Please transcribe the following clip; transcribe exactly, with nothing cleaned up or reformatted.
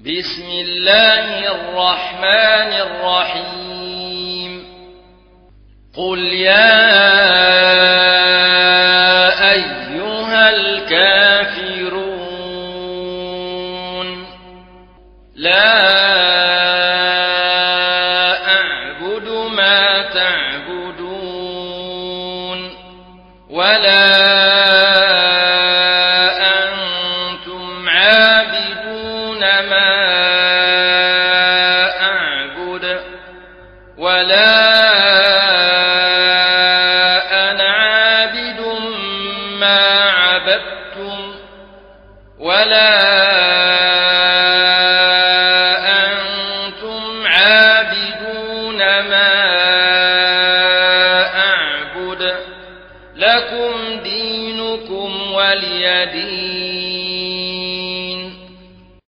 بسم الله الرحمن الرحيم قل يا أيها الكافرون لا أعبد ما تعبدون ولا أنتم عابدون ما